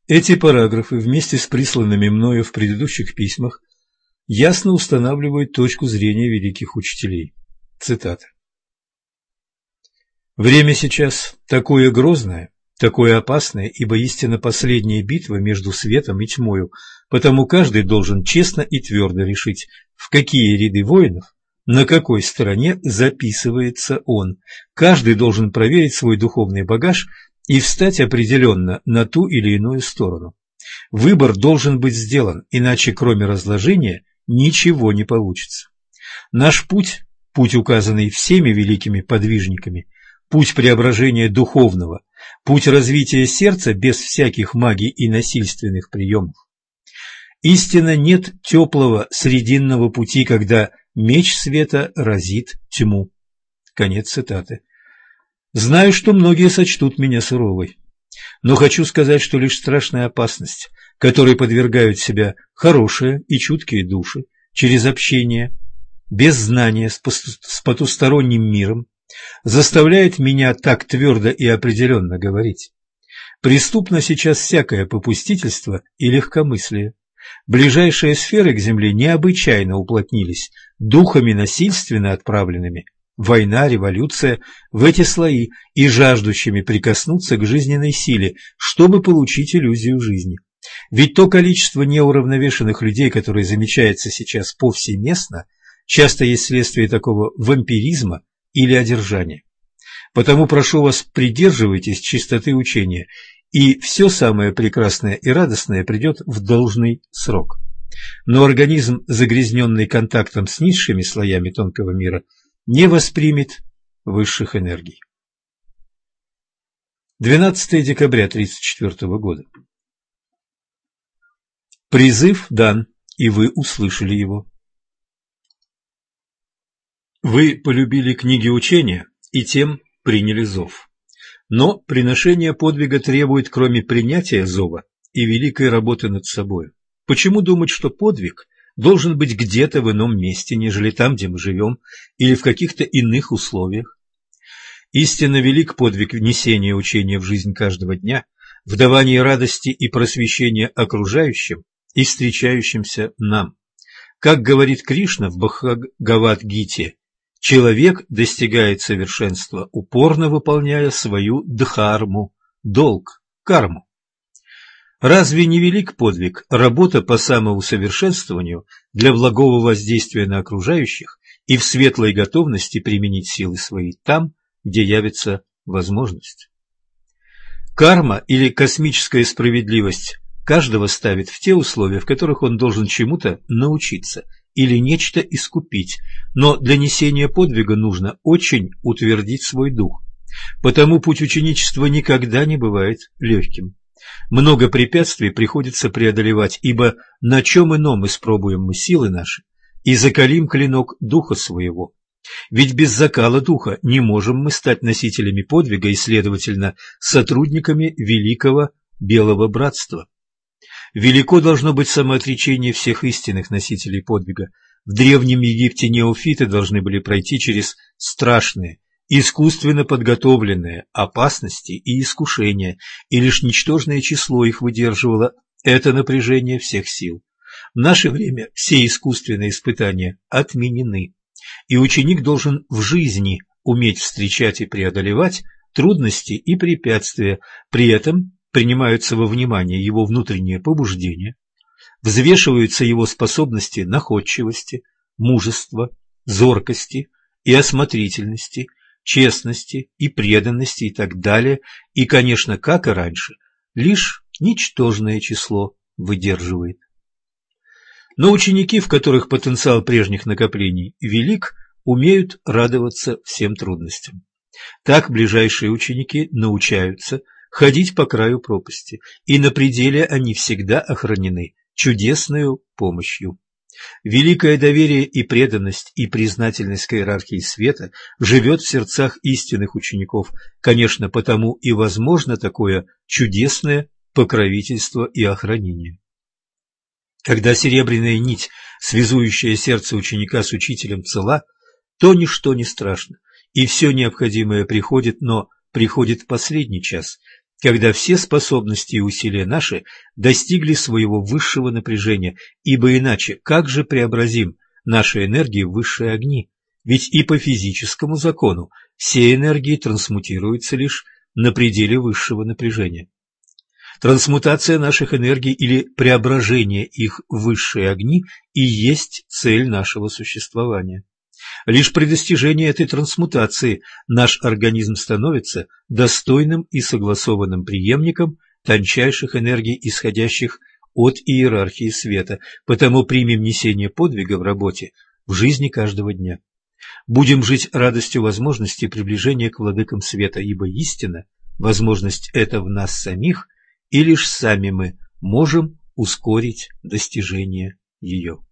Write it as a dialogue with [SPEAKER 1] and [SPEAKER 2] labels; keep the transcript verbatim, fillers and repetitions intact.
[SPEAKER 1] Эти параграфы вместе с присланными мною в предыдущих письмах ясно устанавливают точку зрения великих учителей. Цитата. «Время сейчас такое грозное, такое опасное, ибо истинно последняя битва между светом и тьмою, потому каждый должен честно и твердо решить, в какие ряды воинов, на какой стороне записывается он. Каждый должен проверить свой духовный багаж и встать определенно на ту или иную сторону. Выбор должен быть сделан, иначе кроме разложения ничего не получится. Наш путь, путь, указанный всеми великими подвижниками, путь преображения духовного, путь развития сердца без всяких магий и насильственных приемов. Истинно нет теплого срединного пути, когда меч света разит тьму». Конец цитаты. Знаю, что многие сочтут меня суровой, но хочу сказать, что лишь страшная опасность, которой подвергают себя хорошие и чуткие души через общение, без знания с потусторонним миром, заставляет меня так твердо и определенно говорить. Преступно сейчас всякое попустительство и легкомыслие. Ближайшие сферы к Земле необычайно уплотнились, духами насильственно отправленными, война, революция, в эти слои и жаждущими прикоснуться к жизненной силе, чтобы получить иллюзию жизни. Ведь то количество неуравновешенных людей, которое замечается сейчас повсеместно, часто есть следствие такого вампиризма или одержания. Потому прошу вас, придерживайтесь чистоты учения, и все самое прекрасное и радостное придет в должный срок. Но организм, загрязненный контактом с низшими слоями тонкого мира, не воспримет высших энергий. двенадцатое декабря тысяча девятьсот тридцать четвёртого года. Призыв дан, и вы услышали его. Вы полюбили книги учения и тем приняли зов. Но приношение подвига требует, кроме принятия зова, и великой работы над собой. Почему думать, что подвиг должен быть где-то в ином месте, нежели там, где мы живем, или в каких-то иных условиях? Истинно велик подвиг внесения учения в жизнь каждого дня, в давании радости и просвещения окружающим и встречающимся нам. Как говорит Кришна в Бхагавад-гите, человек достигает совершенства, упорно выполняя свою дхарму, долг, карму. Разве не велик подвиг, работа по самоусовершенствованию для благого воздействия на окружающих и в светлой готовности применить силы свои там, где явится возможность? Карма или космическая справедливость каждого ставит в те условия, в которых он должен чему-то научиться или нечто искупить, но для несения подвига нужно очень утвердить свой дух. Потому путь ученичества никогда не бывает легким. Много препятствий приходится преодолевать, ибо на чем ином испробуем мы силы наши и закалим клинок духа своего. Ведь без закала духа не можем мы стать носителями подвига и, следовательно, сотрудниками великого Белого Братства. Велико должно быть самоотречение всех истинных носителей подвига. В Древнем Египте неофиты должны были пройти через страшные, искусственно подготовленные опасности и искушения, и лишь ничтожное число их выдерживало это напряжение всех сил. В наше время все искусственные испытания отменены, и ученик должен в жизни уметь встречать и преодолевать трудности и препятствия, при этом принимаются во внимание его внутренние побуждения, взвешиваются его способности находчивости, мужества, зоркости и осмотрительности, честности и преданности и так далее, и, конечно, как и раньше, лишь ничтожное число выдерживает. Но ученики, в которых потенциал прежних накоплений велик, умеют радоваться всем трудностям. Так ближайшие ученики научаются ходить по краю пропасти, и на пределе они всегда охранены чудесною помощью. Великое доверие и преданность и признательность к иерархии света живет в сердцах истинных учеников, конечно, потому и возможно такое чудесное покровительство и охранение. Когда серебряная нить, связующая сердце ученика с учителем, цела, то ничто не страшно, и все необходимое приходит, но приходит в последний час, когда все способности и усилия наши достигли своего высшего напряжения, ибо иначе как же преобразим наши энергии в высшие огни? Ведь и по физическому закону все энергии трансмутируются лишь на пределе высшего напряжения. Трансмутация наших энергий или преображение их в высшие огни и есть цель нашего существования. Лишь при достижении этой трансмутации наш организм становится достойным и согласованным преемником тончайших энергий, исходящих от иерархии света, потому примем несение подвига в работе в жизни каждого дня. Будем жить радостью возможности приближения к владыкам света, ибо истина, возможность эта в нас самих, и лишь сами мы можем ускорить достижение ее.